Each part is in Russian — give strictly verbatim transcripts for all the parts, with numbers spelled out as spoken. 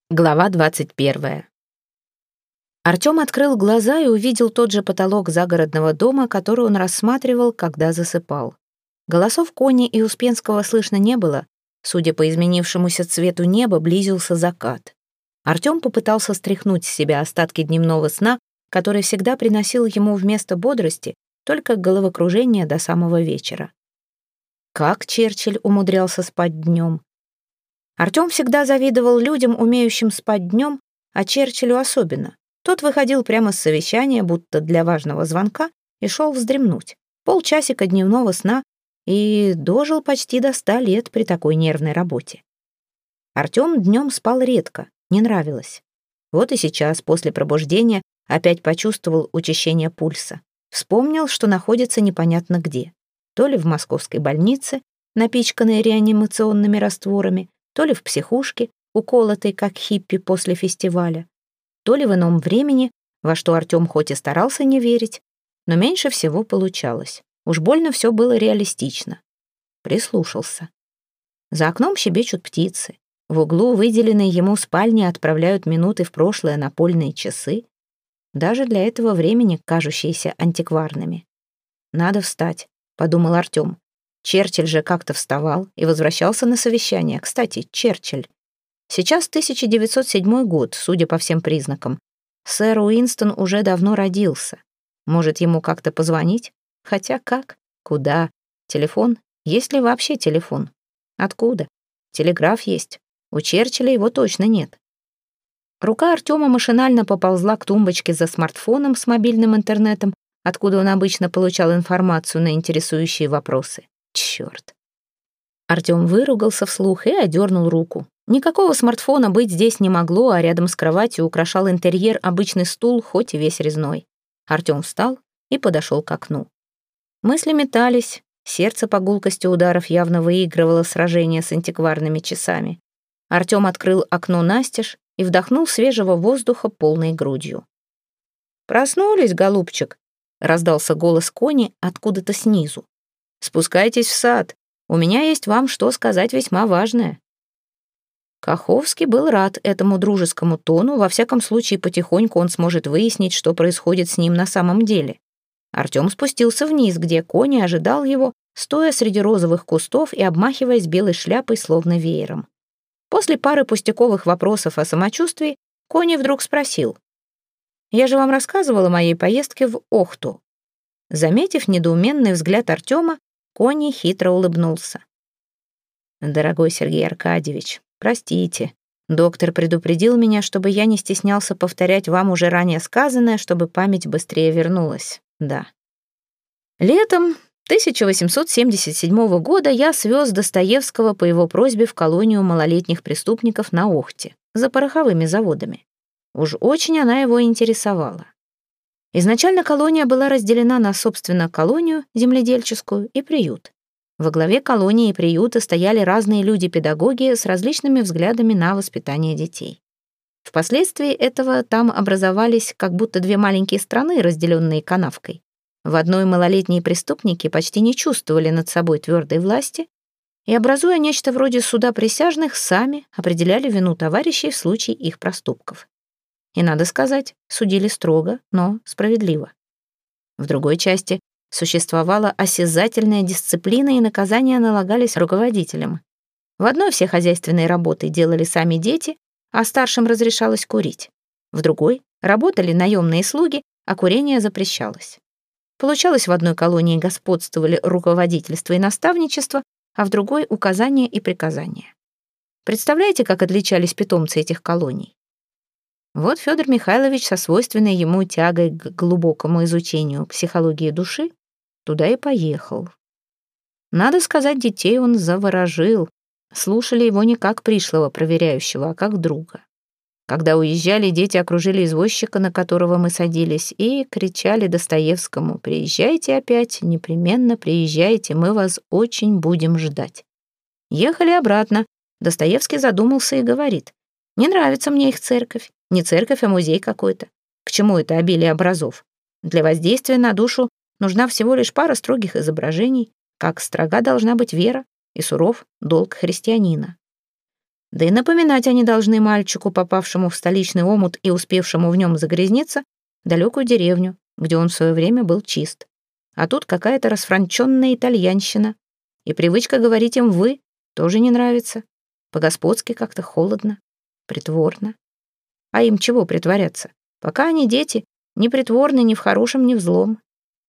Глава двадцать первая. Артём открыл глаза и увидел тот же потолок загородного дома, который он рассматривал, когда засыпал. Голосов Кони и Успенского слышно не было. Судя по изменившемуся цвету неба, близился закат. Артём попытался стряхнуть с себя остатки дневного сна, который всегда приносил ему вместо бодрости только головокружение до самого вечера. Как Черчилль умудрялся спать днем? Артём всегда завидовал людям, умеющим спать днем, а Черчиллю особенно. Тот выходил прямо с совещания, будто для важного звонка, и шел вздремнуть. Полчасика дневного сна и дожил почти до ста лет при такой нервной работе. Артём днем спал редко, не нравилось. Вот и сейчас, после пробуждения, опять почувствовал учащение пульса. Вспомнил, что находится непонятно где. То ли в московской больнице, напичканной реанимационными растворами, то ли в психушке, уколотой, как хиппи после фестиваля, то ли в ином времени, во что Артём хоть и старался не верить, но меньше всего получалось. Уж больно все было реалистично. Прислушался. За окном щебечут птицы. В углу выделенной ему спальни отправляют минуты в прошлое напольные часы, даже для этого времени кажущиеся антикварными. «Надо встать», — подумал Артём. Черчилль же как-то вставал и возвращался на совещание. Кстати, Черчилль. Сейчас тысяча девятьсот седьмой год, судя по всем признакам. Сэр Уинстон уже давно родился. Может, ему как-то позвонить? Хотя как? Куда? Телефон? Есть ли вообще телефон? Откуда? Телеграф есть. У Черчилля его точно нет. Рука Артёма машинально поползла к тумбочке за смартфоном с мобильным интернетом, откуда он обычно получал информацию на интересующие вопросы. Чёрт. Артём выругался вслух и одернул руку. Никакого смартфона быть здесь не могло, а рядом с кроватью украшал интерьер обычный стул, хоть и весь резной. Артём встал и подошел к окну. Мысли метались, сердце по гулкости ударов явно выигрывало сражение с антикварными часами. Артём открыл окно настежь и вдохнул свежего воздуха полной грудью. «Проснулись, голубчик?» — раздался голос Кони откуда-то снизу. «Спускайтесь в сад. У меня есть вам что сказать весьма важное». Каховский был рад этому дружескому тону, во всяком случае потихоньку он сможет выяснить, что происходит с ним на самом деле. Артём спустился вниз, где Кони ожидал его, стоя среди розовых кустов и обмахиваясь белой шляпой, словно веером. После пары пустяковых вопросов о самочувствии Кони вдруг спросил: «Я же вам рассказывала о моей поездке в Охту». Заметив недоуменный взгляд Артёма, Кони хитро улыбнулся. «Дорогой Сергей Аркадьевич, простите. Доктор предупредил меня, чтобы я не стеснялся повторять вам уже ранее сказанное, чтобы память быстрее вернулась. Да. Летом тысяча восемьсот семьдесят седьмого года я свез Достоевского по его просьбе в колонию малолетних преступников на Охте, за пороховыми заводами. Уж очень она его интересовала. Изначально колония была разделена на, собственно, колонию земледельческую и приют. Во главе колонии и приюта стояли разные люди-педагоги с различными взглядами на воспитание детей. Впоследствии этого там образовались как будто две маленькие страны, разделенные канавкой. В одной малолетние преступники почти не чувствовали над собой твердой власти и, образуя нечто вроде суда присяжных, сами определяли вину товарищей в случае их проступков. И, надо сказать, судили строго, но справедливо. В другой части существовала осязательная дисциплина, и наказания налагались руководителям. В одной все хозяйственные работы делали сами дети, а старшим разрешалось курить. В другой работали наемные слуги, а курение запрещалось. Получалось, в одной колонии господствовали руководительство и наставничество, а в другой — указания и приказания. Представляете, как отличались питомцы этих колоний? Вот Федор Михайлович со свойственной ему тягой к глубокому изучению психологии души туда и поехал. Надо сказать, детей он заворожил. Слушали его не как пришлого проверяющего, а как друга. Когда уезжали, дети окружили извозчика, на которого мы садились, и кричали Достоевскому: «Приезжайте опять, непременно приезжайте, мы вас очень будем ждать». Ехали обратно. Достоевский задумался и говорит: «Не нравится мне их церковь. Не церковь, а музей какой-то. К чему это обилие образов? Для воздействия на душу нужна всего лишь пара строгих изображений, как строга должна быть вера и суров долг христианина». Да и напоминать они должны мальчику, попавшему в столичный омут и успевшему в нем загрязниться, далекую деревню, где он в свое время был чист. А тут какая-то расфранченная итальянщина. И привычка говорить им «вы» тоже не нравится. По-господски как-то холодно, притворно. А им чего притворяться? Пока они дети, не притворны ни в хорошем, ни в злом.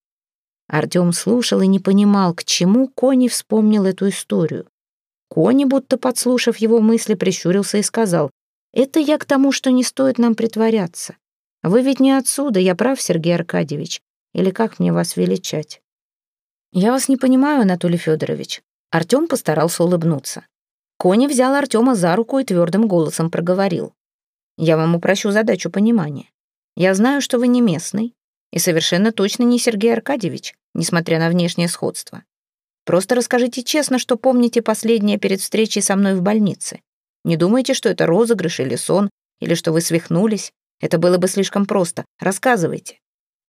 Артем слушал и не понимал, к чему Кони вспомнил эту историю. Кони, будто подслушав его мысли, прищурился и сказал: «Это я к тому, что не стоит нам притворяться. Вы ведь не отсюда, я прав, Сергей Аркадьевич? Или как мне вас величать?» «Я вас не понимаю, Анатолий Федорович». Артем постарался улыбнуться. Кони взял Артема за руку и твердым голосом проговорил: «Я вам упрощу задачу понимания. Я знаю, что вы не местный, и совершенно точно не Сергей Аркадьевич, несмотря на внешнее сходство. Просто расскажите честно, что помните последнее перед встречей со мной в больнице. Не думайте, что это розыгрыш или сон, или что вы свихнулись. Это было бы слишком просто. Рассказывайте».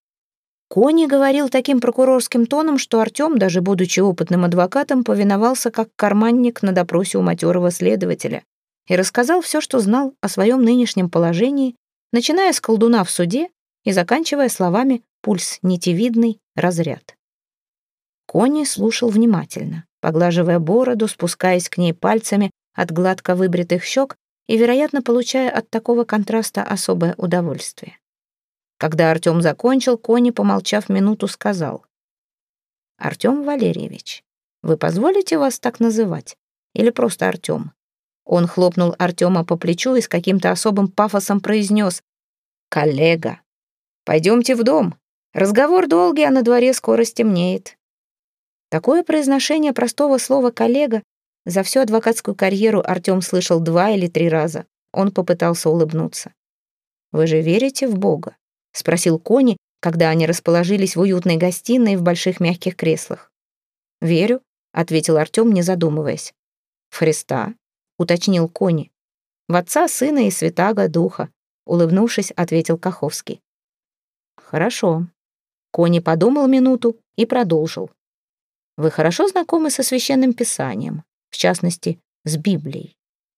Кони говорил таким прокурорским тоном, что Артем, даже будучи опытным адвокатом, повиновался как карманник на допросе у матерого следователя и рассказал все, что знал о своем нынешнем положении, начиная с колдуна в суде и заканчивая словами «пульс нитевидный, разряд». Кони слушал внимательно, поглаживая бороду, спускаясь к ней пальцами от гладко выбритых щек и, вероятно, получая от такого контраста особое удовольствие. Когда Артем закончил, Кони, помолчав минуту, сказал: «Артем Валерьевич, вы позволите вас так называть? Или просто Артем?» Он хлопнул Артема по плечу и с каким-то особым пафосом произнес: «Коллега, пойдемте в дом. Разговор долгий, а на дворе скоро стемнеет». Такое произношение простого слова «коллега» за всю адвокатскую карьеру Артем слышал два или три раза. Он попытался улыбнуться. «Вы же верите в Бога?» — спросил Кони, когда они расположились в уютной гостиной в больших мягких креслах. «Верю», — ответил Артем, не задумываясь. «В Христа», — уточнил Кони. «В Отца, Сына и Святаго Духа», — улыбнувшись, ответил Каховский. «Хорошо». Кони подумал минуту и продолжил. «Вы хорошо знакомы со Священным Писанием, в частности, с Библией?»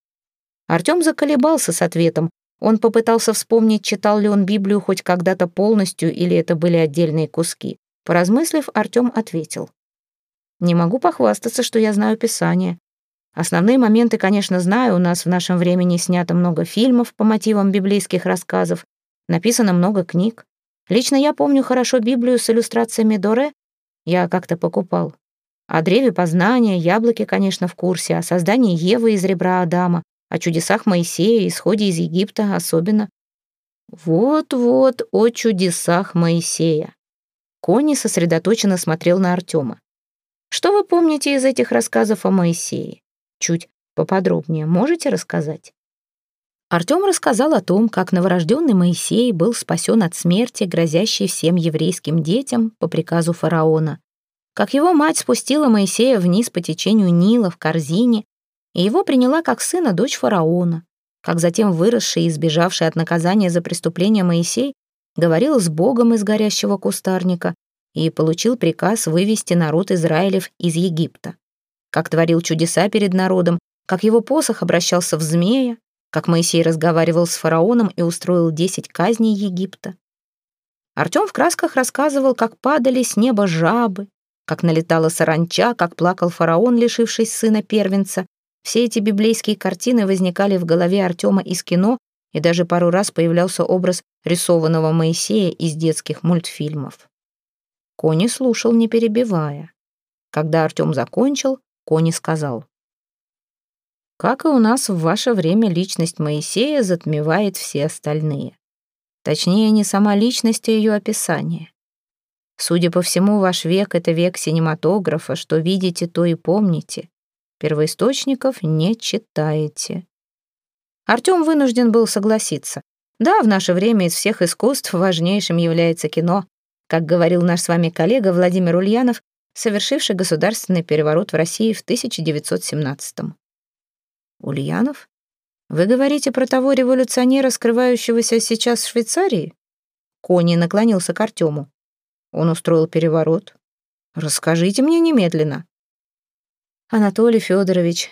Артем заколебался с ответом. Он попытался вспомнить, читал ли он Библию хоть когда-то полностью, или это были отдельные куски. Поразмыслив, Артем ответил: «Не могу похвастаться, что я знаю Писание. Основные моменты, конечно, знаю. У нас в нашем времени снято много фильмов по мотивам библейских рассказов, написано много книг. Лично я помню хорошо Библию с иллюстрациями Доре. Я как-то покупал. О древе познания, яблоки, конечно, в курсе, о создании Евы из ребра Адама, о чудесах Моисея, исходе из Египта особенно». «Вот-вот, о чудесах Моисея». Кони сосредоточенно смотрел на Артема. «Что вы помните из этих рассказов о Моисее? Чуть поподробнее можете рассказать?» Артем рассказал о том, как новорожденный Моисей был спасен от смерти, грозящей всем еврейским детям по приказу фараона, как его мать спустила Моисея вниз по течению Нила в корзине, и его приняла как сына дочь фараона, как затем выросший и избежавший от наказания за преступление Моисей говорил с Богом из горящего кустарника и получил приказ вывести народ Израилев из Египта, как творил чудеса перед народом, как его посох обращался в змея, как Моисей разговаривал с фараоном и устроил десять казней Египта. Артем в красках рассказывал, как падали с неба жабы, как налетала саранча, как плакал фараон, лишившись сына первенца. Все эти библейские картины возникали в голове Артема из кино, и даже пару раз появлялся образ рисованного Моисея из детских мультфильмов. Кони слушал, не перебивая. Когда Артем закончил, Кони сказал: «Как и у нас в ваше время, личность Моисея затмевает все остальные. Точнее, не сама личность, а ее описание. Судя по всему, ваш век — это век синематографа, что видите, то и помните. Первоисточников не читаете». Артем вынужден был согласиться. Да, в наше время из всех искусств важнейшим является кино, как говорил наш с вами коллега Владимир Ульянов, совершивший государственный переворот в России в тысяча девятьсот семнадцатом. «Ульянов? Вы говорите про того революционера, скрывающегося сейчас в Швейцарии?» Кони наклонился к Артему. «Он устроил переворот. Расскажите мне немедленно». «Анатолий Федорович», —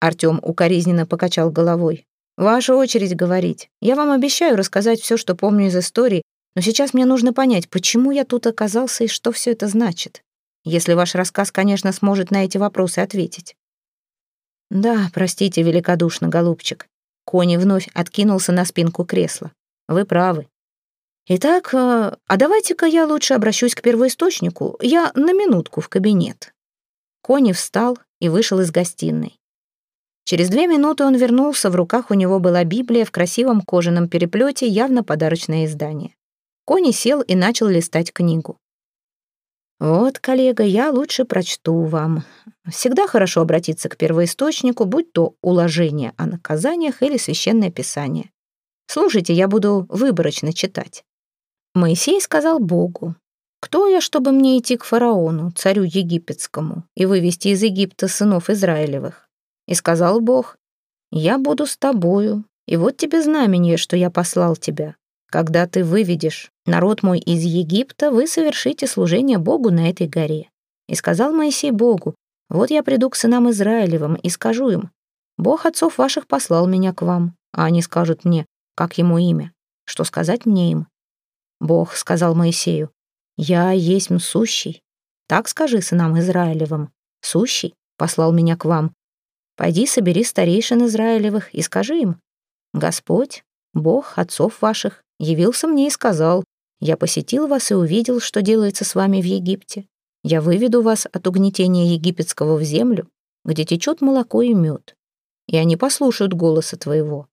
Артем укоризненно покачал головой. «Ваша очередь говорить. Я вам обещаю рассказать все, что помню из истории, но сейчас мне нужно понять, почему я тут оказался и что все это значит. Если ваш рассказ, конечно, сможет на эти вопросы ответить». «Да, простите великодушно, голубчик». Кони вновь откинулся на спинку кресла. «Вы правы. Итак, э, а давайте-ка я лучше обращусь к первоисточнику. Я на минутку в кабинет». Кони встал и вышел из гостиной. Через две минуты он вернулся, в руках у него была Библия в красивом кожаном переплете, явно подарочное издание. Кони сел и начал листать книгу. «Вот, коллега, я лучше прочту вам. Всегда хорошо обратиться к первоисточнику, будь то уложение о наказаниях или священное писание. Слушайте, я буду выборочно читать. Моисей сказал Богу: «Кто я, чтобы мне идти к фараону, царю египетскому, и вывести из Египта сынов Израилевых? И сказал Бог: я буду с тобою, и вот тебе знамение, что я послал тебя. Когда ты выведешь народ мой из Египта, вы совершите служение Богу на этой горе». И сказал Моисей Богу: вот я приду к сынам Израилевым и скажу им: Бог отцов ваших послал меня к вам. А они скажут мне: как ему имя? Что сказать мне им? Бог сказал Моисею: я есть сущий. Так скажи сынам Израилевым: сущий послал меня к вам. Пойди собери старейшин Израилевых и скажи им: Господь, Бог отцов ваших, явился мне и сказал: я посетил вас и увидел, что делается с вами в Египте. Я выведу вас от угнетения египетского в землю, где течет молоко и мед, и они послушают голоса твоего».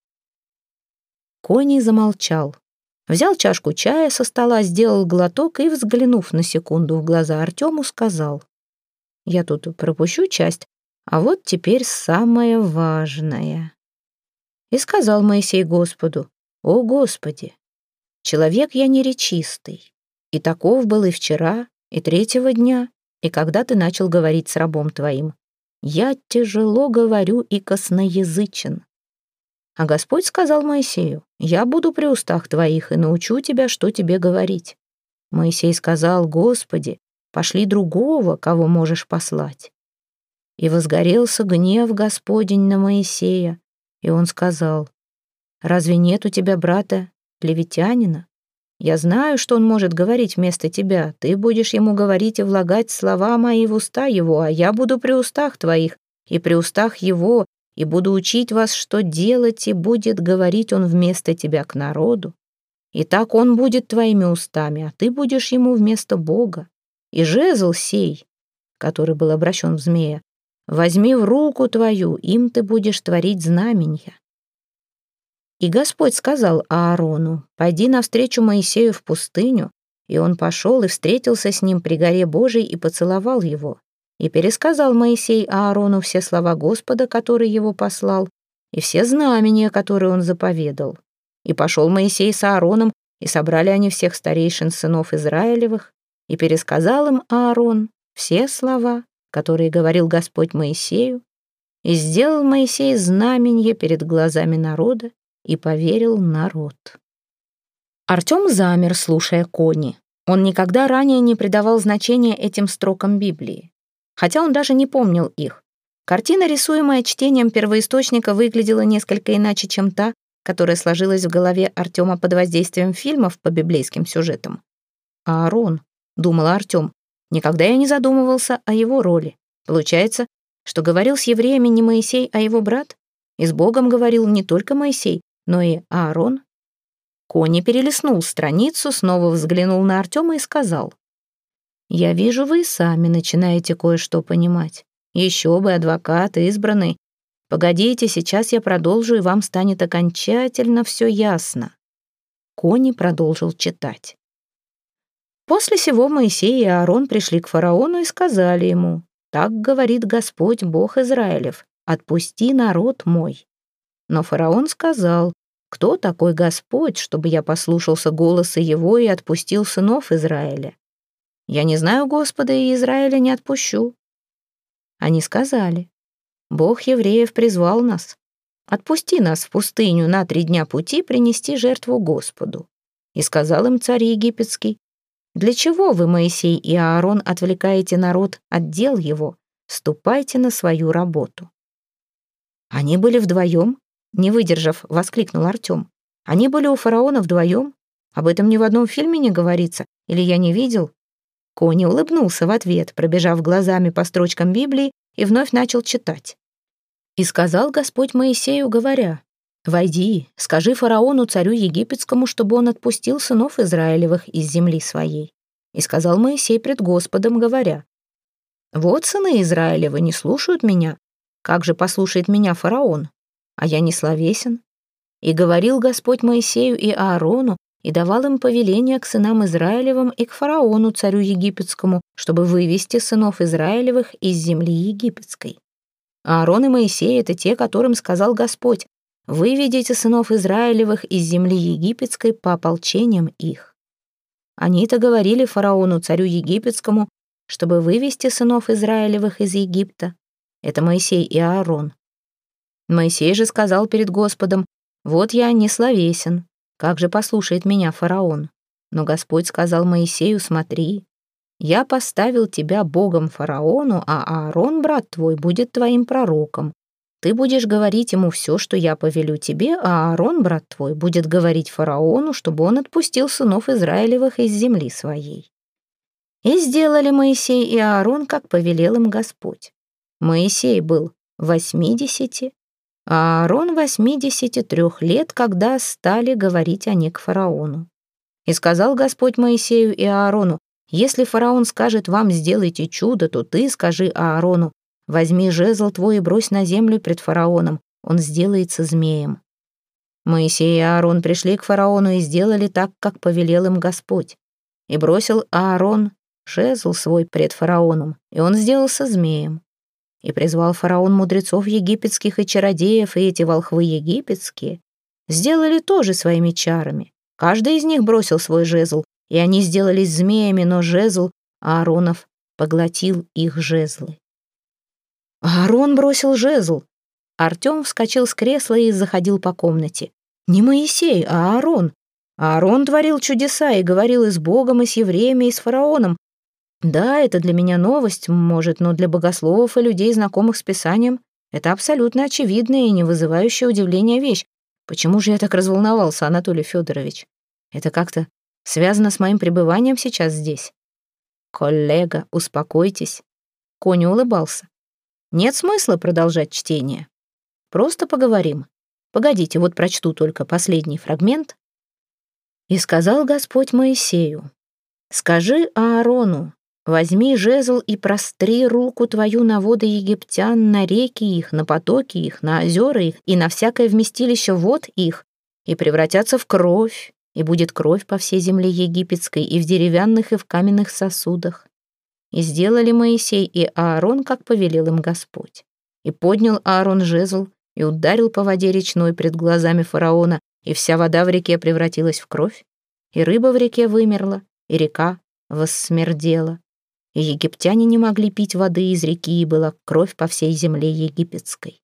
Кони замолчал, взял чашку чая со стола, сделал глоток и, взглянув на секунду в глаза Артему, сказал: «Я тут пропущу часть, а вот теперь самое важное». И сказал Моисей Господу: «О Господи, человек я неречистый, и таков был и вчера, и третьего дня, и когда ты начал говорить с рабом твоим. Я тяжело говорю и косноязычен». А Господь сказал Моисею: «Я буду при устах твоих и научу тебя, что тебе говорить». Моисей сказал: «Господи, пошли другого, кого можешь послать». И возгорелся гнев Господень на Моисея, и он сказал: «Разве нет у тебя брата левитянина? Я знаю, что он может говорить вместо тебя. Ты будешь ему говорить и влагать слова мои в уста его, а я буду при устах твоих и при устах его, и буду учить вас, что делать, и будет говорить он вместо тебя к народу. И так он будет твоими устами, а ты будешь ему вместо Бога. И жезл сей, который был обращен в змея, возьми в руку твою, им ты будешь творить знаменья». И Господь сказал Аарону: «Пойди навстречу Моисею в пустыню». И он пошел и встретился с ним при горе Божией и поцеловал его. И пересказал Моисей Аарону все слова Господа, который его послал, и все знамения, которые он заповедал. И пошел Моисей с Аароном, и собрали они всех старейшин сынов Израилевых, и пересказал им Аарон все слова, которые говорил Господь Моисею, и сделал Моисей знаменье перед глазами народа, и поверил народ. Артем замер, слушая Кони. Он никогда ранее не придавал значения этим строкам Библии, хотя он даже не помнил их. Картина, рисуемая чтением первоисточника, выглядела несколько иначе, чем та, которая сложилась в голове Артема под воздействием фильмов по библейским сюжетам. «Аарон», — думал Артем, — «никогда я не задумывался о его роли. Получается, что говорил с евреями не Моисей, а его брат? И с Богом говорил не только Моисей, но и Аарон?» Кони перелистнул страницу, снова взглянул на Артема и сказал: «Я вижу, вы и сами начинаете кое-что понимать. Еще бы, адвокат избранный. Погодите, сейчас я продолжу, и вам станет окончательно все ясно». Кони продолжил читать. «После сего Моисей и Аарон пришли к фараону и сказали ему: так говорит Господь, Бог Израилев: отпусти народ мой. Но фараон сказал: кто такой Господь, чтобы я послушался голоса его и отпустил сынов Израиля? Я не знаю Господа, и Израиля не отпущу». Они сказали: Бог евреев призвал нас. Отпусти нас в пустыню на три дня пути принести жертву Господу. И сказал им царь египетский: для чего вы, Моисей и Аарон, отвлекаете народ от дел его? Ступайте на свою работу. Они были вдвоем? Не выдержав, воскликнул Артем. Они были у фараона вдвоем? Об этом ни в одном фильме не говорится. Или я не видел? Кони улыбнулся в ответ, пробежав глазами по строчкам Библии, и вновь начал читать. «И сказал Господь Моисею, говоря: «Войди, скажи фараону, царю египетскому, чтобы он отпустил сынов Израилевых из земли своей». И сказал Моисей пред Господом, говоря: «Вот сыны Израилевы не слушают меня. Как же послушает меня фараон? А я не словесен». И говорил Господь Моисею и Аарону, и давал им повеление к сынам Израилевым и к фараону, царю египетскому, чтобы вывести сынов Израилевых из земли египетской. Аарон и Моисей — это те, которым сказал Господь: «Выведите сынов Израилевых из земли египетской по ополчениям их». Они-то говорили фараону, царю египетскому, чтобы вывести сынов Израилевых из Египта. Это Моисей и Аарон. Моисей же сказал перед Господом: «Вот я не словесен, как же послушает меня фараон?» Но Господь сказал Моисею: «Смотри, я поставил тебя Богом фараону, а Аарон, брат твой, будет твоим пророком. Ты будешь говорить ему все, что я повелю тебе, а Аарон, брат твой, будет говорить фараону, чтобы он отпустил сынов Израилевых из земли своей». И сделали Моисей и Аарон, как повелел им Господь. Моисей был восьмидесяти, а Аарон восьмидесяти трех лет, когда стали говорить они к фараону. И сказал Господь Моисею и Аарону: «Если фараон скажет вам: сделайте чудо, то ты скажи Аарону: возьми жезл твой и брось на землю пред фараоном, он сделается змеем». Моисей и Аарон пришли к фараону и сделали так, как повелел им Господь. И бросил Аарон жезл свой пред фараоном, и он сделался змеем. И призвал фараон мудрецов египетских и чародеев, и эти волхвы египетские сделали тоже своими чарами. Каждый из них бросил свой жезл, и они сделались змеями, но жезл Ааронов поглотил их жезлы. Аарон бросил жезл. Артем вскочил с кресла и заходил по комнате. Не Моисей, а Аарон. Аарон творил чудеса и говорил и с Богом, и с евреями, и с фараоном. Да, это для меня новость, может, но для богословов и людей, знакомых с Писанием, это абсолютно очевидная и не вызывающая удивления вещь. Почему же я так разволновался, Анатолий Федорович? Это как-то связано с моим пребыванием сейчас здесь? Коллега, успокойтесь. Коня улыбался. Нет смысла продолжать чтение. Просто поговорим. Погодите, вот прочту только последний фрагмент. «И сказал Господь Моисею: скажи Аарону: возьми жезл и простри руку твою на воды египтян, на реки их, на потоки их, на озера их и на всякое вместилище вод их, и превратятся в кровь, и будет кровь по всей земле египетской, и в деревянных, и в каменных сосудах». И сделали Моисей и Аарон, как повелел им Господь. И поднял Аарон жезл, и ударил по воде речной пред глазами фараона, и вся вода в реке превратилась в кровь, и рыба в реке вымерла, и река воссмердела. И египтяне не могли пить воды из реки, и была кровь по всей земле египетской.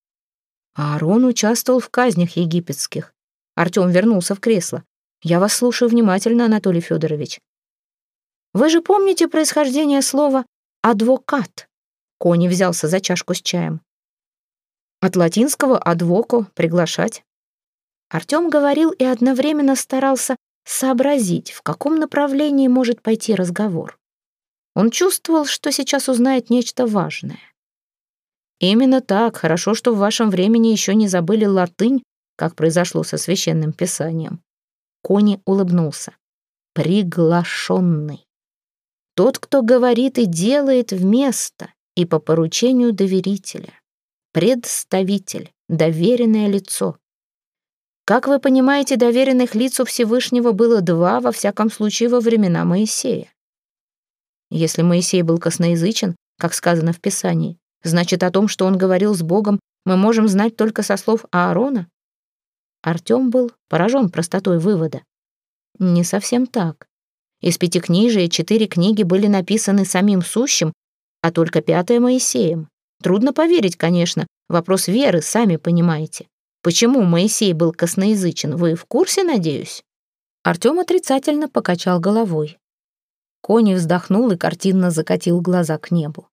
Аарон участвовал в казнях египетских. Артем вернулся в кресло. Я вас слушаю внимательно, Анатолий Федорович. Вы же помните происхождение слова «адвокат»? Кони взялся за чашку с чаем. От латинского «адвоко» — приглашать. Артем говорил и одновременно старался сообразить, в каком направлении может пойти разговор. Он чувствовал, что сейчас узнает нечто важное. Именно так, хорошо, что в вашем времени еще не забыли латынь, как произошло со священным писанием. Кони улыбнулся. Приглашенный. Тот, кто говорит и делает вместо и по поручению доверителя. Представитель, доверенное лицо. Как вы понимаете, доверенных лиц у Всевышнего было два, во всяком случае, во времена Моисея. Если Моисей был косноязычен, как сказано в Писании, значит, о том, что он говорил с Богом, мы можем знать только со слов Аарона? Артем был поражен простотой вывода. Не совсем так. Из пятикнижия четыре книги были написаны самим сущим, а только пятая Моисеем. Трудно поверить, конечно, вопрос веры, сами понимаете. Почему Моисей был косноязычен, вы в курсе, надеюсь? Артем отрицательно покачал головой. Кони вздохнул и картинно закатил глаза к небу.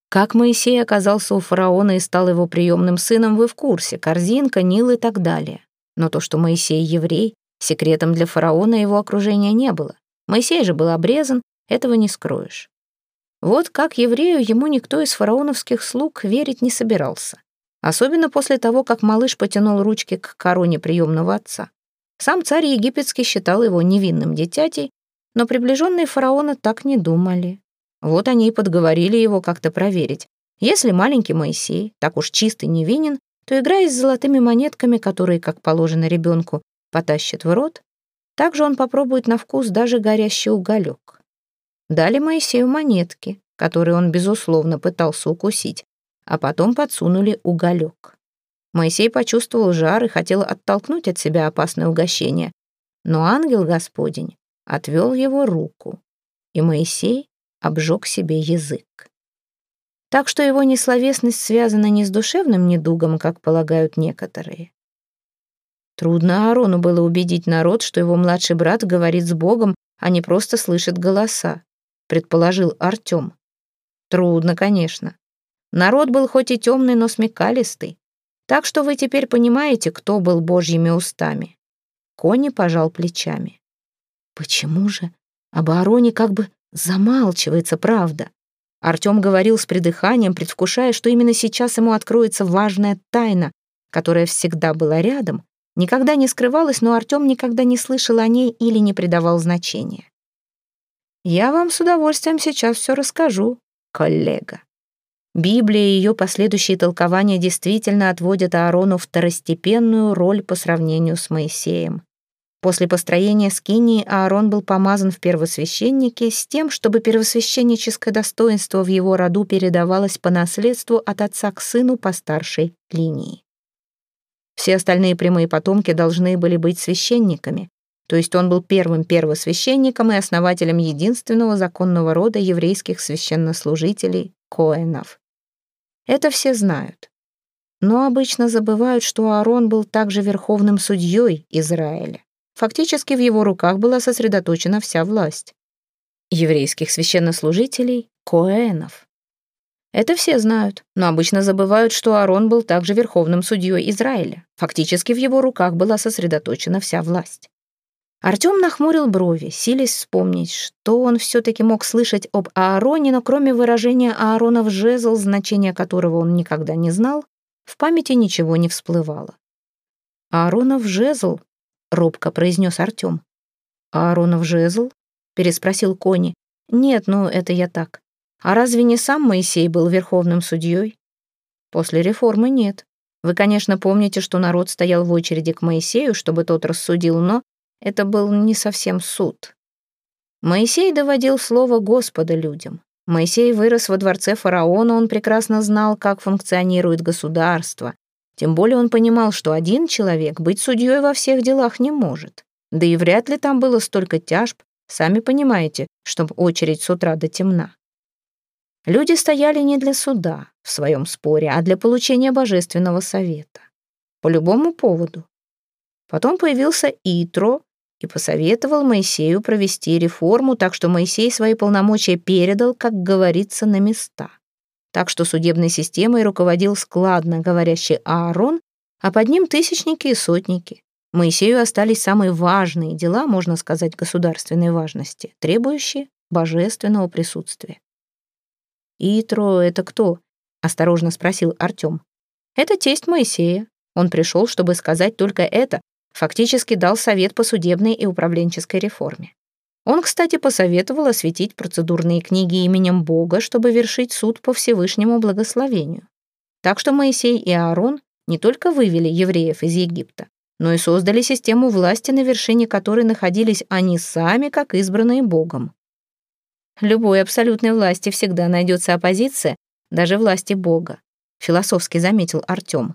Как Моисей оказался у фараона и стал его приемным сыном, вы в курсе, корзинка, Нил и так далее. Но то, что Моисей еврей, секретом для фараона и его окружения не было. Моисей же был обрезан, этого не скроешь. Вот как еврею ему никто из фараоновских слуг верить не собирался. Особенно после того, как малыш потянул ручки к короне приемного отца. Сам царь египетский считал его невинным дитятей, но приближенные фараона так не думали. Вот они и подговорили его как-то проверить. Если маленький Моисей так уж чистый невинен, то, играя с золотыми монетками, которые, как положено ребенку, потащит в рот, также он попробует на вкус даже горящий уголек. Дали Моисею монетки, которые он, безусловно, пытался укусить, а потом подсунули уголек. Моисей почувствовал жар и хотел оттолкнуть от себя опасное угощение, но ангел Господень отвел его руку, и Моисей обжег себе язык. Так что его несловесность связана не с душевным недугом, как полагают некоторые. Трудно Аарону было убедить народ, что его младший брат говорит с Богом, а не просто слышит голоса, предположил Артем. Трудно, конечно. Народ был хоть и темный, но смекалистый. Так что вы теперь понимаете, кто был Божьими устами. Кони пожал плечами. Почему же об Аароне как бы замалчивается правда? Артем говорил с придыханием, предвкушая, что именно сейчас ему откроется важная тайна, которая всегда была рядом, никогда не скрывалась, но Артем никогда не слышал о ней или не придавал значения. Я вам с удовольствием сейчас все расскажу, коллега. Библия и ее последующие толкования действительно отводят Аарону второстепенную роль по сравнению с Моисеем. После построения скинии Аарон был помазан в первосвященники с тем, чтобы первосвященническое достоинство в его роду передавалось по наследству от отца к сыну по старшей линии. Все остальные прямые потомки должны были быть священниками, то есть он был первым первосвященником и основателем единственного законного рода еврейских священнослужителей — коэнов. Это все знают. Но обычно забывают, что Аарон был также верховным судьей Израиля. Фактически в его руках была сосредоточена вся власть еврейских священнослужителей, коэнов. Это все знают, но обычно забывают, что Аарон был также верховным судьей Израиля. Фактически в его руках была сосредоточена вся власть. Артем нахмурил брови, силясь вспомнить, что он все-таки мог слышать об Аароне, но кроме выражения «Ааронов жезл», значение которого он никогда не знал, в памяти ничего не всплывало. «Ааронов жезл», — робко произнес Артем. «Ааронов жезл?» — переспросил Кони. «Нет, ну это я так. А разве не сам Моисей был верховным судьей?» «После реформы нет. Вы, конечно, помните, что народ стоял в очереди к Моисею, чтобы тот рассудил, но это был не совсем суд. Моисей доводил слово Господа людям. Моисей вырос во дворце фараона, он прекрасно знал, как функционирует государство. Тем более он понимал, что один человек быть судьей во всех делах не может. Да и вряд ли там было столько тяжб, сами понимаете, чтобы очередь с утра до темна. Люди стояли не для суда в своем споре, а для получения божественного совета. По любому поводу. Потом появился Итро и посоветовал Моисею провести реформу, так что Моисей свои полномочия передал, как говорится, на места. Так что судебной системой руководил складно говорящий Аарон, а под ним тысячники и сотники. Моисею остались самые важные дела, можно сказать, государственной важности, требующие божественного присутствия. «Итро — это кто?» — осторожно спросил Артем. «Это тесть Моисея. Он пришел, чтобы сказать только это, фактически дал совет по судебной и управленческой реформе. Он, кстати, посоветовал осветить процедурные книги именем Бога, чтобы вершить суд по Всевышнему благословению. Так что Моисей и Аарон не только вывели евреев из Египта, но и создали систему власти, на вершине которой находились они сами, как избранные Богом. Любой абсолютной власти всегда найдется оппозиция, даже власти Бога, философски заметил Артем.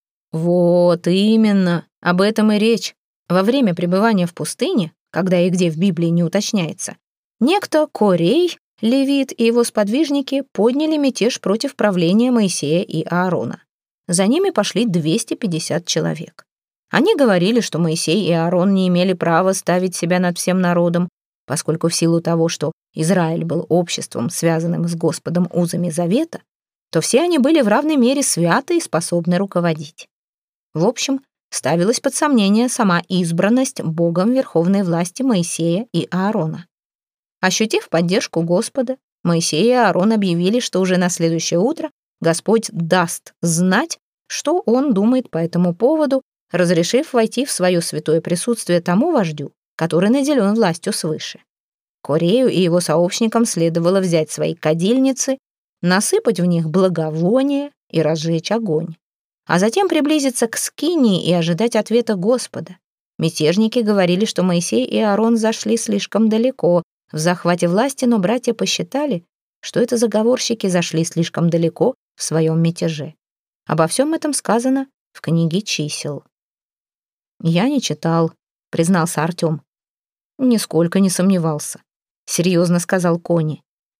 Вот именно, об этом и речь. Во время пребывания в пустыне, когда и где в Библии не уточняется, некто Корей, левит и его сподвижники подняли мятеж против правления Моисея и Аарона. За ними пошли двести пятьдесят человек. Они говорили, что Моисей и Аарон не имели права ставить себя над всем народом, поскольку в силу того, что Израиль был обществом, связанным с Господом узами завета, то все они были в равной мере святы и способны руководить. В общем, ставилась под сомнение сама избранность Богом верховной власти Моисея и Аарона. Ощутив поддержку Господа, Моисей и Аарон объявили, что уже на следующее утро Господь даст знать, что он думает по этому поводу, разрешив войти в свое святое присутствие тому вождю, который наделен властью свыше. Корею и его сообщникам следовало взять свои кадильницы, насыпать в них благовоние и разжечь огонь, а затем приблизиться к скинии и ожидать ответа Господа. Мятежники говорили, что Моисей и Аарон зашли слишком далеко в захвате власти, но братья посчитали, что это заговорщики зашли слишком далеко в своем мятеже. Обо всем этом сказано в книге чисел. «Я не читал», — признался Артем. «Нисколько не сомневался», — серьезно сказал Кони.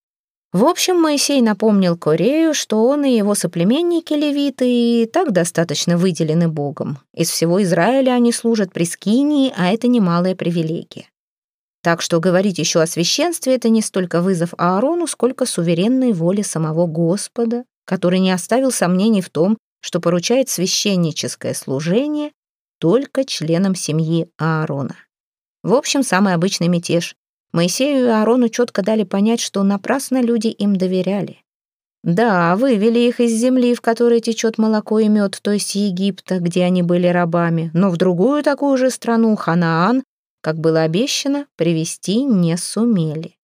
В общем, Моисей напомнил Корею, что он и его соплеменники-левиты и так достаточно выделены Богом. Из всего Израиля они служат при скинии, а это немалая привилегия. Так что говорить еще о священстве — это не столько вызов Аарону, сколько суверенной воле самого Господа, который не оставил сомнений в том, что поручает священническое служение только членам семьи Аарона. В общем, самый обычный мятеж. Моисею и Аарону четко дали понять, что напрасно люди им доверяли. Да, вывели их из земли, в которой течет молоко и мед, то есть Египта, где они были рабами, но в другую такую же страну, Ханаан, как было обещано, привести не сумели.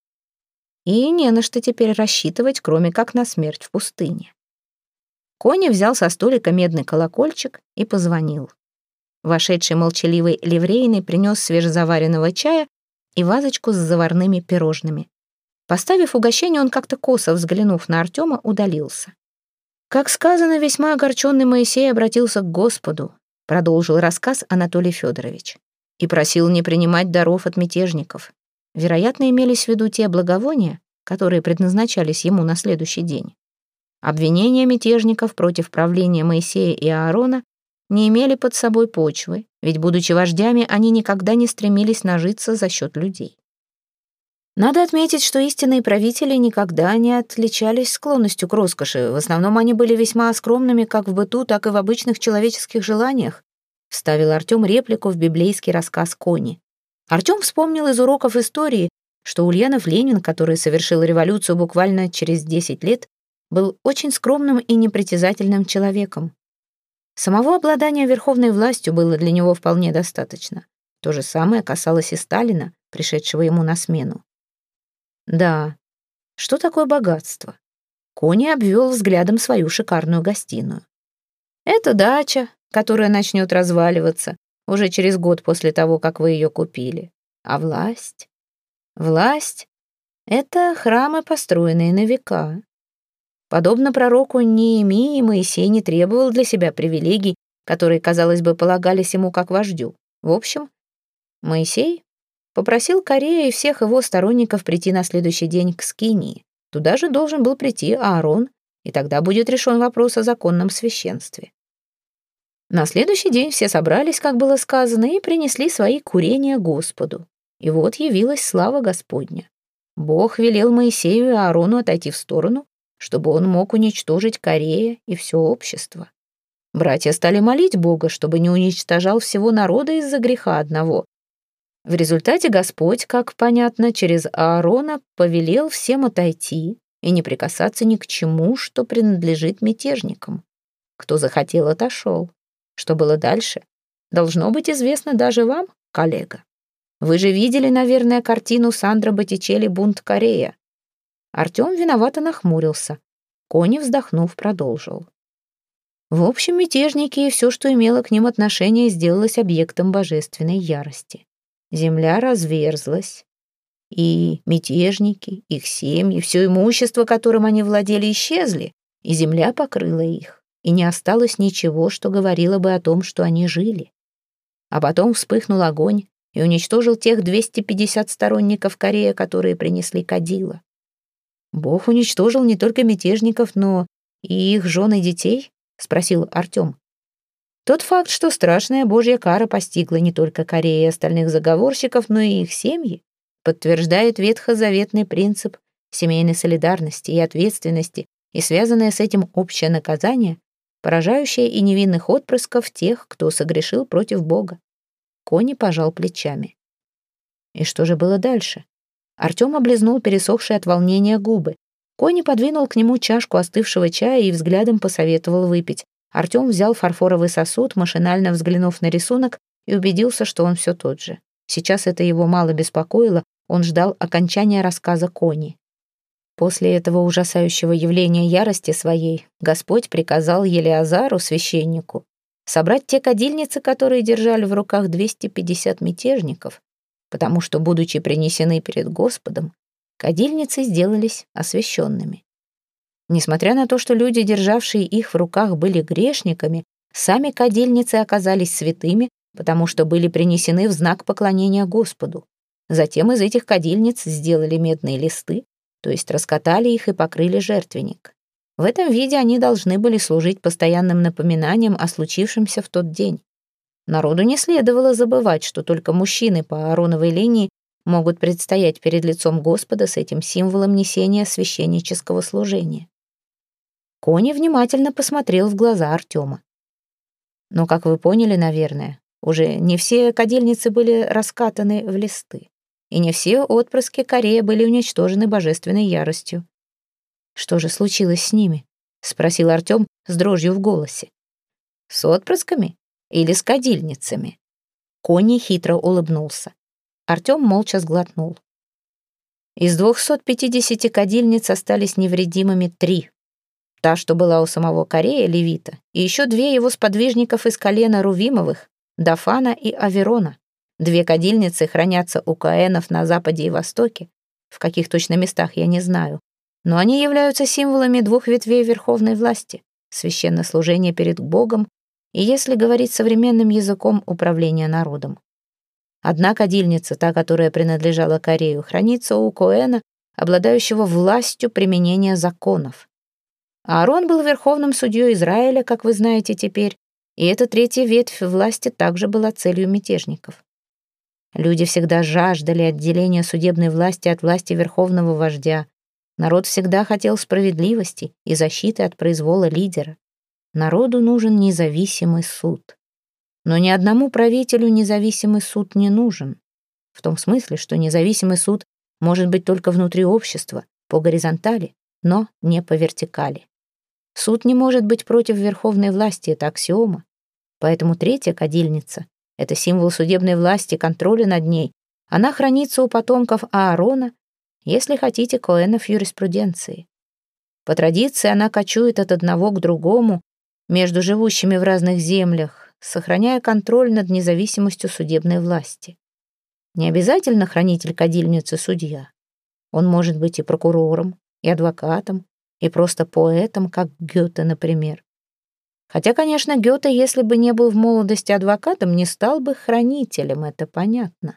И не на что теперь рассчитывать, кроме как на смерть в пустыне. Кони взял со столика медный колокольчик и позвонил. Вошедший молчаливый ливрейный принес свежезаваренного чая и вазочку с заварными пирожными. Поставив угощение, он как-то косо, взглянув на Артема, удалился. Как сказано, весьма огорченный Моисей обратился к Господу, продолжил рассказ Анатолий Федорович, и просил не принимать даров от мятежников. Вероятно, имелись в виду те благовония, которые предназначались ему на следующий день. Обвинения мятежников против правления Моисея и Аарона не имели под собой почвы, ведь, будучи вождями, они никогда не стремились нажиться за счет людей. Надо отметить, что истинные правители никогда не отличались склонностью к роскоши. В основном они были весьма скромными как в быту, так и в обычных человеческих желаниях, вставил Артем реплику в библейский рассказ Кони. Артем вспомнил из уроков истории, что Ульянов Ленин, который совершил революцию буквально через десять лет, был очень скромным и непритязательным человеком. Самого обладания верховной властью было для него вполне достаточно. То же самое касалось и Сталина, пришедшего ему на смену. Да, что такое богатство? Кони обвел взглядом свою шикарную гостиную. Это дача, которая начнет разваливаться уже через год после того, как вы ее купили. А власть? Власть — это храмы, построенные на века. Подобно пророку Неемии, Моисей не требовал для себя привилегий, которые, казалось бы, полагались ему как вождю. В общем, Моисей попросил Корея и всех его сторонников прийти на следующий день к скинии. Туда же должен был прийти Аарон, и тогда будет решен вопрос о законном священстве. На следующий день все собрались, как было сказано, и принесли свои курения Господу. И вот явилась слава Господня. Бог велел Моисею и Аарону отойти в сторону, чтобы он мог уничтожить Корея и все общество. Братья стали молить Бога, чтобы не уничтожал всего народа из-за греха одного. В результате Господь, как понятно, через Аарона повелел всем отойти и не прикасаться ни к чему, что принадлежит мятежникам. Кто захотел, отошел. Что было дальше, должно быть известно даже вам, коллега. Вы же видели, наверное, картину Сандро Боттичелли «Бунт Корея». Артем виновато нахмурился. Кони, вздохнув, продолжил. В общем, мятежники и все, что имело к ним отношение, сделалось объектом божественной ярости. Земля разверзлась, и мятежники, их семьи, все имущество, которым они владели, исчезли, и земля покрыла их, и не осталось ничего, что говорило бы о том, что они жили. А потом вспыхнул огонь и уничтожил тех двести пятьдесят сторонников Корея, которые принесли кадила. Бог уничтожил не только мятежников, но и их жен и детей? Спросил Артем. Тот факт, что страшная Божья кара постигла не только Корея и остальных заговорщиков, но и их семьи, подтверждает ветхозаветный принцип семейной солидарности и ответственности, и связанное с этим общее наказание, поражающее и невинных отпрысков тех, кто согрешил против Бога. Кони пожал плечами. И что же было дальше? Артем облизнул пересохшие от волнения губы. Кони подвинул к нему чашку остывшего чая и взглядом посоветовал выпить. Артем взял фарфоровый сосуд, машинально взглянув на рисунок, и убедился, что он все тот же. Сейчас это его мало беспокоило, он ждал окончания рассказа Кони. После этого ужасающего явления ярости своей Господь приказал Елеазару, священнику, собрать те кадильницы, которые держали в руках двести пятьдесят мятежников, потому что, будучи принесены перед Господом, кадильницы сделались освященными. Несмотря на то, что люди, державшие их в руках, были грешниками, сами кадильницы оказались святыми, потому что были принесены в знак поклонения Господу. Затем из этих кадильниц сделали медные листы, то есть раскатали их и покрыли жертвенник. В этом виде они должны были служить постоянным напоминанием о случившемся в тот день. Народу не следовало забывать, что только мужчины по Аароновой линии могут предстоять перед лицом Господа с этим символом несения священнического служения. Кони внимательно посмотрел в глаза Артема. Но, как вы поняли, наверное, уже не все кадильницы были раскатаны в листы, и не все отпрыски Корея были уничтожены божественной яростью. «Что же случилось с ними?» — спросил Артем с дрожью в голосе. «С отпрысками или с кадильницами?» Кони хитро улыбнулся. Артем молча сглотнул. Из двухсот пятидесяти кадильниц остались невредимыми три. Та, что была у самого Корея, левита, и еще две его сподвижников из колена Рувимовых, Дафана и Аверона. Две кадильницы хранятся у Коэнов на западе и востоке, в каких точно местах я не знаю, но они являются символами двух ветвей верховной власти, священнослужения перед Богом и, если говорить современным языком, управления народом. Одна кадильница, та, которая принадлежала Корею, хранится у Коэна, обладающего властью применения законов. Аарон был верховным судьей Израиля, как вы знаете теперь, и эта третья ветвь власти также была целью мятежников. Люди всегда жаждали отделения судебной власти от власти верховного вождя. Народ всегда хотел справедливости и защиты от произвола лидера. Народу нужен независимый суд. Но ни одному правителю независимый суд не нужен. В том смысле, что независимый суд может быть только внутри общества, по горизонтали, но не по вертикали. Суд не может быть против верховной власти, это аксиома. Поэтому третья кадильница — это символ судебной власти, контроля над ней. Она хранится у потомков Аарона, если хотите, коэнов юриспруденции. По традиции она кочует от одного к другому между живущими в разных землях, сохраняя контроль над независимостью судебной власти. Не обязательно хранитель кадильницы судья. Он может быть и прокурором, и адвокатом, и просто поэтом, как Гёте, например. Хотя, конечно, Гёте, если бы не был в молодости адвокатом, не стал бы хранителем, это понятно.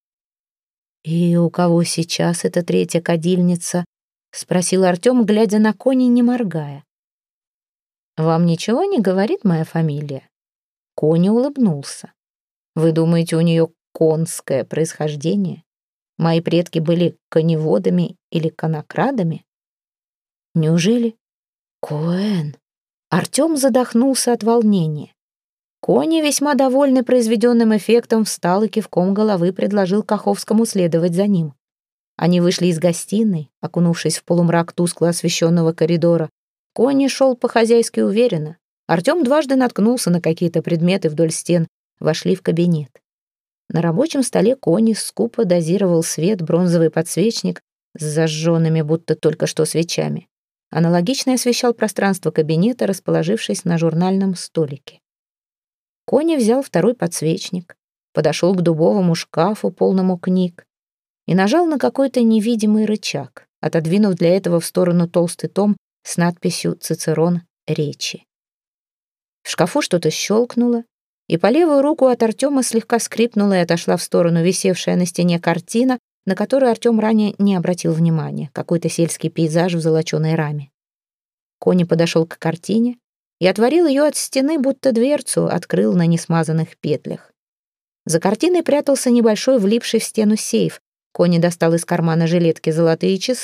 «И у кого сейчас эта третья кадильница?» — спросил Артём, глядя на Кони, не моргая. «Вам ничего не говорит моя фамилия?» Кони улыбнулся. «Вы думаете, у неё конское происхождение? Мои предки были коневодами или конокрадами?» «Неужели?» «Коэн!» Артём задохнулся от волнения. Кони, весьма довольный произведённым эффектом, встал и кивком головы предложил Каховскому следовать за ним. Они вышли из гостиной, окунувшись в полумрак тускло освещенного коридора. Кони шел по-хозяйски уверенно. Артём дважды наткнулся на какие-то предметы вдоль стен, вошли в кабинет. На рабочем столе Кони скупо дозировал свет, бронзовый подсвечник с зажженными будто только что свечами. Аналогично освещал пространство кабинета, расположившись на журнальном столике. Кони взял второй подсвечник, подошел к дубовому шкафу, полному книг, и нажал на какой-то невидимый рычаг, отодвинув для этого в сторону толстый том с надписью «Цицерон. Речи». В шкафу что-то щелкнуло, и по левую руку от Артема слегка скрипнула и отошла в сторону висевшая на стене картина, на которую Артем ранее не обратил внимания, какой-то сельский пейзаж в золоченой раме. Кони подошел к картине и отворил ее от стены, будто дверцу открыл на несмазанных петлях. За картиной прятался небольшой влипший в стену сейф. Кони достал из кармана жилетки золотые часы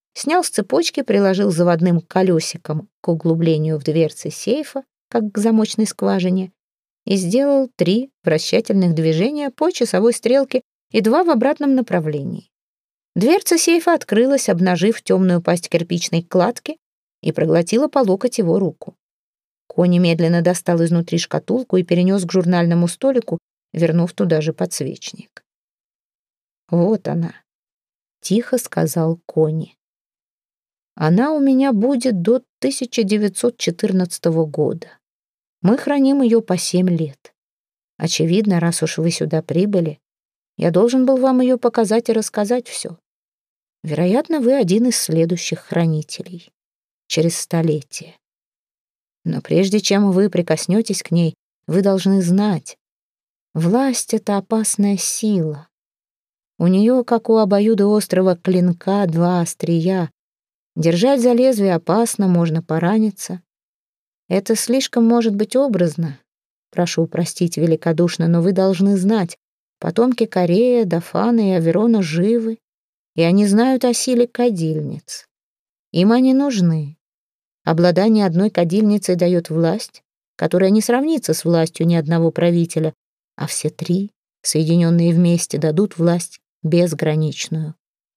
снял с цепочки, приложил заводным колесиком к углублению в дверце сейфа, как к замочной скважине, и сделал три вращательных движения по часовой стрелке и два в обратном направлении. Дверца сейфа открылась, обнажив темную пасть кирпичной кладки, и проглотила по локоть его руку. Кони медленно достал изнутри шкатулку и перенес к журнальному столику, вернув туда же подсвечник. «Вот она», — тихо сказал Кони. «Она у меня будет до тысяча девятьсот четырнадцатого года. Мы храним ее по семь лет. Очевидно, раз уж вы сюда прибыли, я должен был вам ее показать и рассказать все. Вероятно, вы один из следующих хранителей. Через столетие. Но прежде чем вы прикоснетесь к ней, вы должны знать, власть — это опасная сила. У нее, как у обоюдоострого клинка, два острия. Держать за лезвие опасно, можно пораниться. Это слишком может быть образно. Прошу простить великодушно, но вы должны знать, потомки Корея, Дафана и Аверона живы, и они знают о силе кадильниц. Им они нужны. Обладание одной кадильницей дает власть, которая не сравнится с властью ни одного правителя, а все три, соединенные вместе, дадут власть безграничную.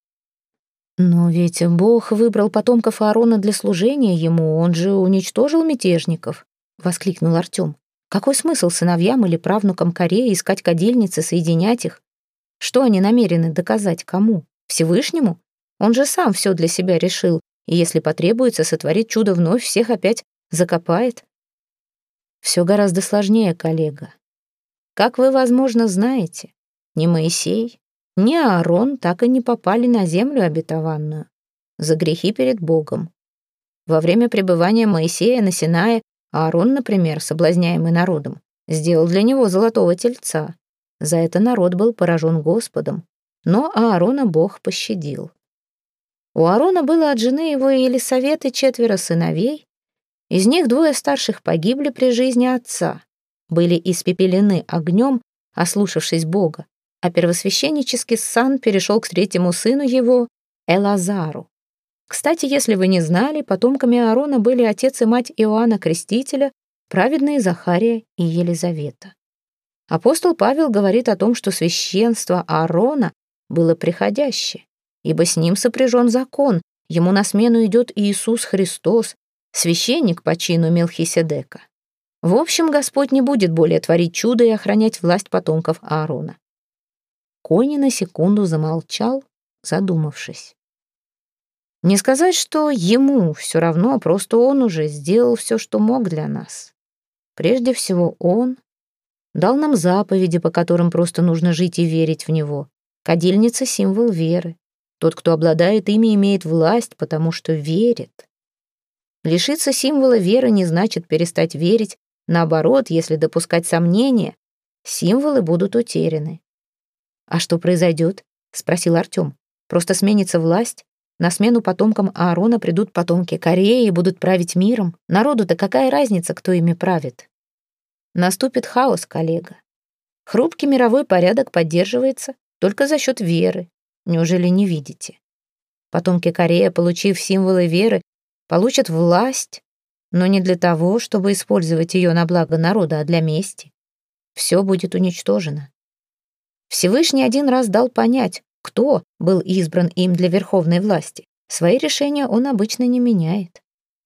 Но ведь Бог выбрал потомков Аарона для служения ему, он же уничтожил мятежников, — воскликнул Артем. Какой смысл сыновьям или правнукам Кореи искать кадильницы, соединять их? Что они намерены доказать кому? Всевышнему? Он же сам все для себя решил, и если потребуется, сотворит чудо вновь, всех опять закопает. Все гораздо сложнее, коллега. Как вы, возможно, знаете, ни Моисей, ни Аарон так и не попали на землю обетованную за грехи перед Богом. Во время пребывания Моисея на Синае Аарон, например, соблазняемый народом, сделал для него золотого тельца. За это народ был поражен Господом, но Аарона Бог пощадил. У Аарона было от жены его Елисаветы четверо сыновей, из них двое старших погибли при жизни отца, были испепелены огнем, ослушавшись Бога, а первосвященнический сан перешел к третьему сыну его, Элазару. Кстати, если вы не знали, потомками Аарона были отец и мать Иоанна Крестителя, праведные Захария и Елизавета. Апостол Павел говорит о том, что священство Аарона было приходящее, ибо с ним сопряжен закон, ему на смену идет Иисус Христос, священник по чину Мелхиседека. В общем, Господь не будет более творить чудо и охранять власть потомков Аарона. Кони на секунду замолчал, задумавшись. Не сказать, что ему все равно, просто он уже сделал все, что мог для нас. Прежде всего, он дал нам заповеди, по которым просто нужно жить и верить в него. Кадильница — символ веры. Тот, кто обладает ими, имеет власть, потому что верит. Лишиться символа веры не значит перестать верить. Наоборот, если допускать сомнения, символы будут утеряны. «А что произойдет?» — спросил Артем. «Просто сменится власть? На смену потомкам Аарона придут потомки Кореи и будут править миром? Народу-то какая разница, кто ими правит?» Наступит хаос, коллега. Хрупкий мировой порядок поддерживается только за счет веры. Неужели не видите? Потомки Корея, получив символы веры, получат власть, но не для того, чтобы использовать ее на благо народа, а для мести. Все будет уничтожено. Всевышний один раз дал понять, кто был избран им для верховной власти. Свои решения он обычно не меняет.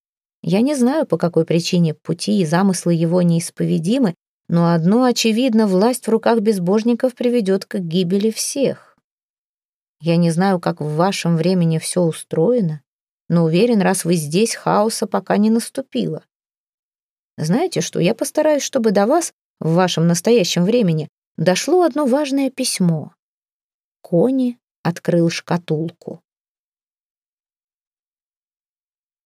Я не знаю, по какой причине пути и замыслы его неисповедимы, но одно очевидно: власть в руках безбожников приведет к гибели всех. Я не знаю, как в вашем времени все устроено, но уверен, раз вы здесь, хаоса пока не наступило. Знаете что, я постараюсь, чтобы до вас в вашем настоящем времени дошло одно важное письмо. Кони открыл шкатулку.